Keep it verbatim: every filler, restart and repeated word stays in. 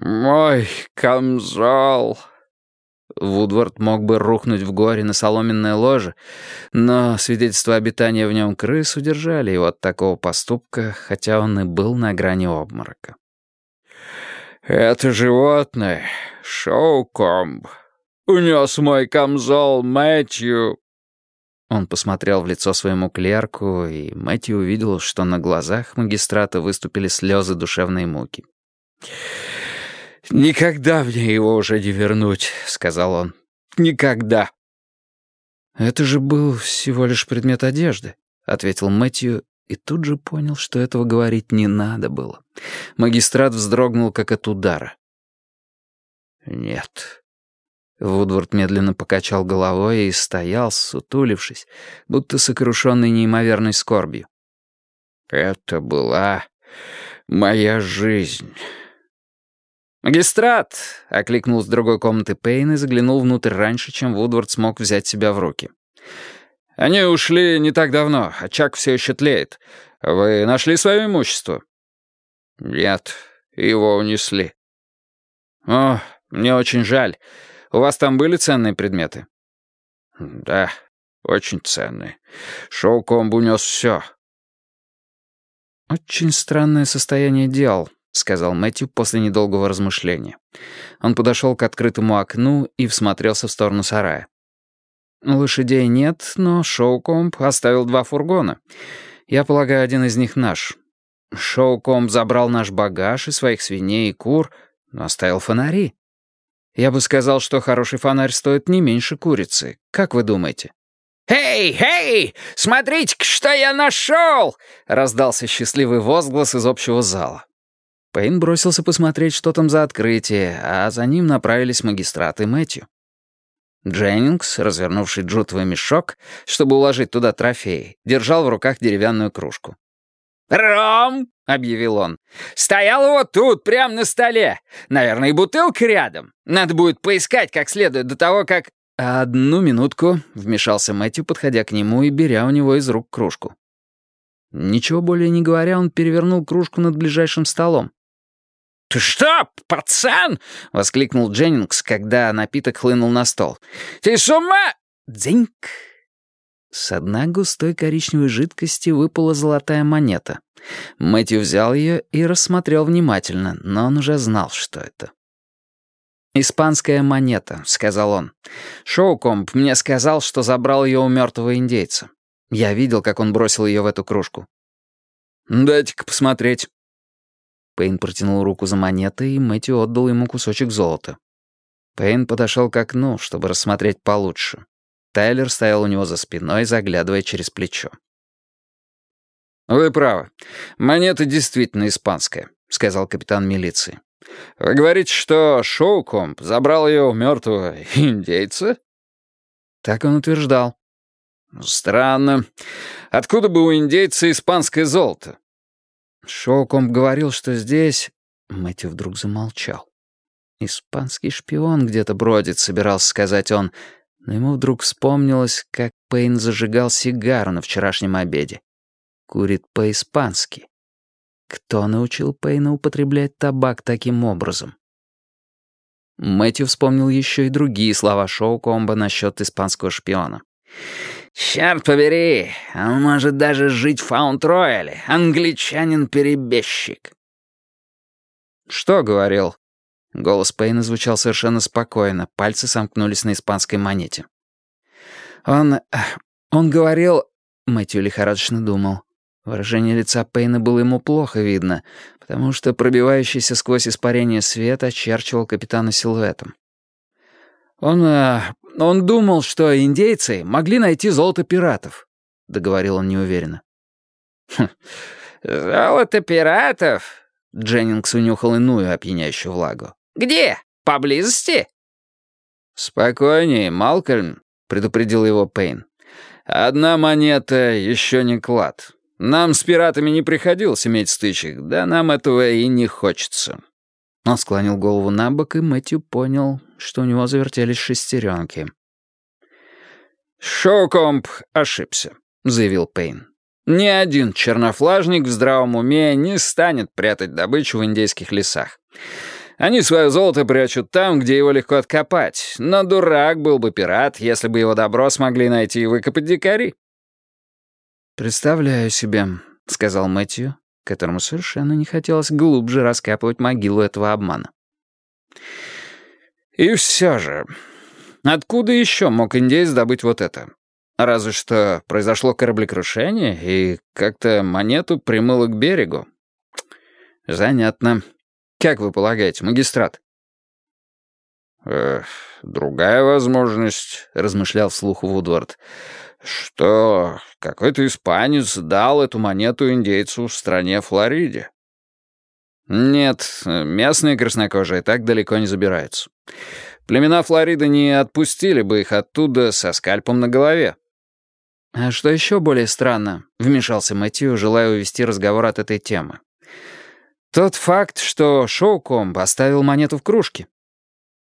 «Мой камзол!» Вудвард мог бы рухнуть в горе на соломенное ложе, но свидетельства обитания в нем крыс удержали его от такого поступка, хотя он и был на грани обморока. «Это животное, Шоукомб, унес мой камзол Мэтью!» Он посмотрел в лицо своему клерку, и Мэтью увидел, что на глазах магистрата выступили слезы душевной муки. «Никогда мне его уже не вернуть», — сказал он. «Никогда». «Это же был всего лишь предмет одежды», — ответил Мэтью, и тут же понял, что этого говорить не надо было. Магистрат вздрогнул, как от удара. «Нет». Вудвард медленно покачал головой и стоял, сутулившись, будто сокрушенный неимоверной скорбью. «Это была моя жизнь». «Магистрат!» — окликнул с другой комнаты Пейн и заглянул внутрь раньше, чем Вудвард смог взять себя в руки. «Они ушли не так давно, очаг все еще тлеет. Вы нашли свое имущество?» «Нет, его унесли». «О, мне очень жаль. У вас там были ценные предметы?» «Да, очень ценные. Шоукомб унес все». «Очень странное состояние дел», — сказал Мэтью после недолгого размышления. Он подошел к открытому окну и всмотрелся в сторону сарая. «Лошадей нет, но Шоукомб оставил два фургона. Я полагаю, один из них наш. Шоукомб забрал наш багаж и своих свиней и кур, но оставил фонари. Я бы сказал, что хороший фонарь стоит не меньше курицы. Как вы думаете?» «Эй, эй, смотрите-ка, что я нашел!» — раздался счастливый возглас из общего зала. Пейн бросился посмотреть, что там за открытие, а за ним направились магистрат и Мэтью. Дженнингс, развернувший джутовый мешок, чтобы уложить туда трофеи, держал в руках деревянную кружку. «Ром!» — объявил он. «Стоял вот тут, прямо на столе. Наверное, и бутылка рядом. Надо будет поискать как следует до того, как...» «Одну минутку», — вмешался Мэтью, подходя к нему и беря у него из рук кружку. Ничего более не говоря, он перевернул кружку над ближайшим столом. «Ты что, пацан?» — воскликнул Дженнингс, когда напиток хлынул на стол. «Ты с ума?» «Дзиньк!» С дна густой коричневой жидкости выпала золотая монета. Мэтью взял ее и рассмотрел внимательно, но он уже знал, что это. «Испанская монета», — сказал он. «Шоукомб мне сказал, что забрал ее у мертвого индейца. Я видел, как он бросил ее в эту кружку». «Дайте-ка посмотреть». Пейн протянул руку за монетой, и Мэтью отдал ему кусочек золота. Пейн подошел к окну, чтобы рассмотреть получше. Тайлер стоял у него за спиной, заглядывая через плечо. «Вы правы. Монета действительно испанская», — сказал капитан милиции. «Вы говорите, что Шоукомб забрал ее у мертвого индейца?» Так он утверждал. «Странно. Откуда бы у индейца испанское золото?» Шоукомб говорил, что здесь... Мэтью вдруг замолчал. «Испанский шпион где-то бродит», — собирался сказать он, но ему вдруг вспомнилось, как Пейн зажигал сигару на вчерашнем обеде. Курит по-испански. Кто научил Пейна употреблять табак таким образом? Мэтью вспомнил еще и другие слова Шоукомба насчет испанского шпиона. «Черт побери, он может даже жить в Фаунд-Рояле, англичанин-перебежчик». «Что говорил?» Голос Пейна звучал совершенно спокойно, пальцы сомкнулись на испанской монете. «Он... он говорил...» Мэтью лихорадочно думал. Выражение лица Пейна было ему плохо видно, потому что пробивающийся сквозь испарение свет очерчивал капитана силуэтом. «Он... он думал, что индейцы могли найти золото пиратов», — договорил он неуверенно. «Хм, золото пиратов?» — Дженнингс унюхал иную опьяняющую влагу. «Где? Поблизости?» «Спокойнее, Малкольм», — предупредил его Пейн. «Одна монета еще не клад. Нам с пиратами не приходилось иметь стычек, да нам этого и не хочется». Он склонил голову на бок, и Мэтью понял, что у него завертелись шестеренки. «Шоукомб ошибся», — заявил Пейн. «Ни один чернофлажник в здравом уме не станет прятать добычу в индейских лесах. Они свое золото прячут там, где его легко откопать, но дурак был бы пират, если бы его добро смогли найти и выкопать дикари». «Представляю себе», — сказал Мэтью, которому совершенно не хотелось глубже раскапывать могилу этого обмана. «И все же, откуда еще мог индеец добыть вот это? Разве что произошло кораблекрушение, и как-то монету примыло к берегу. Занятно. Как вы полагаете, магистрат?» «Э, другая возможность», — размышлял вслух Вудвард, «что какой-то испанец дал эту монету индейцу в стране Флориде». «Нет, местные краснокожие так далеко не забираются. Племена Флориды не отпустили бы их оттуда со скальпом на голове». «А что еще более странно», — вмешался Мэтью, желая увести разговор от этой темы. «Тот факт, что Шоукомб оставил монету в кружке.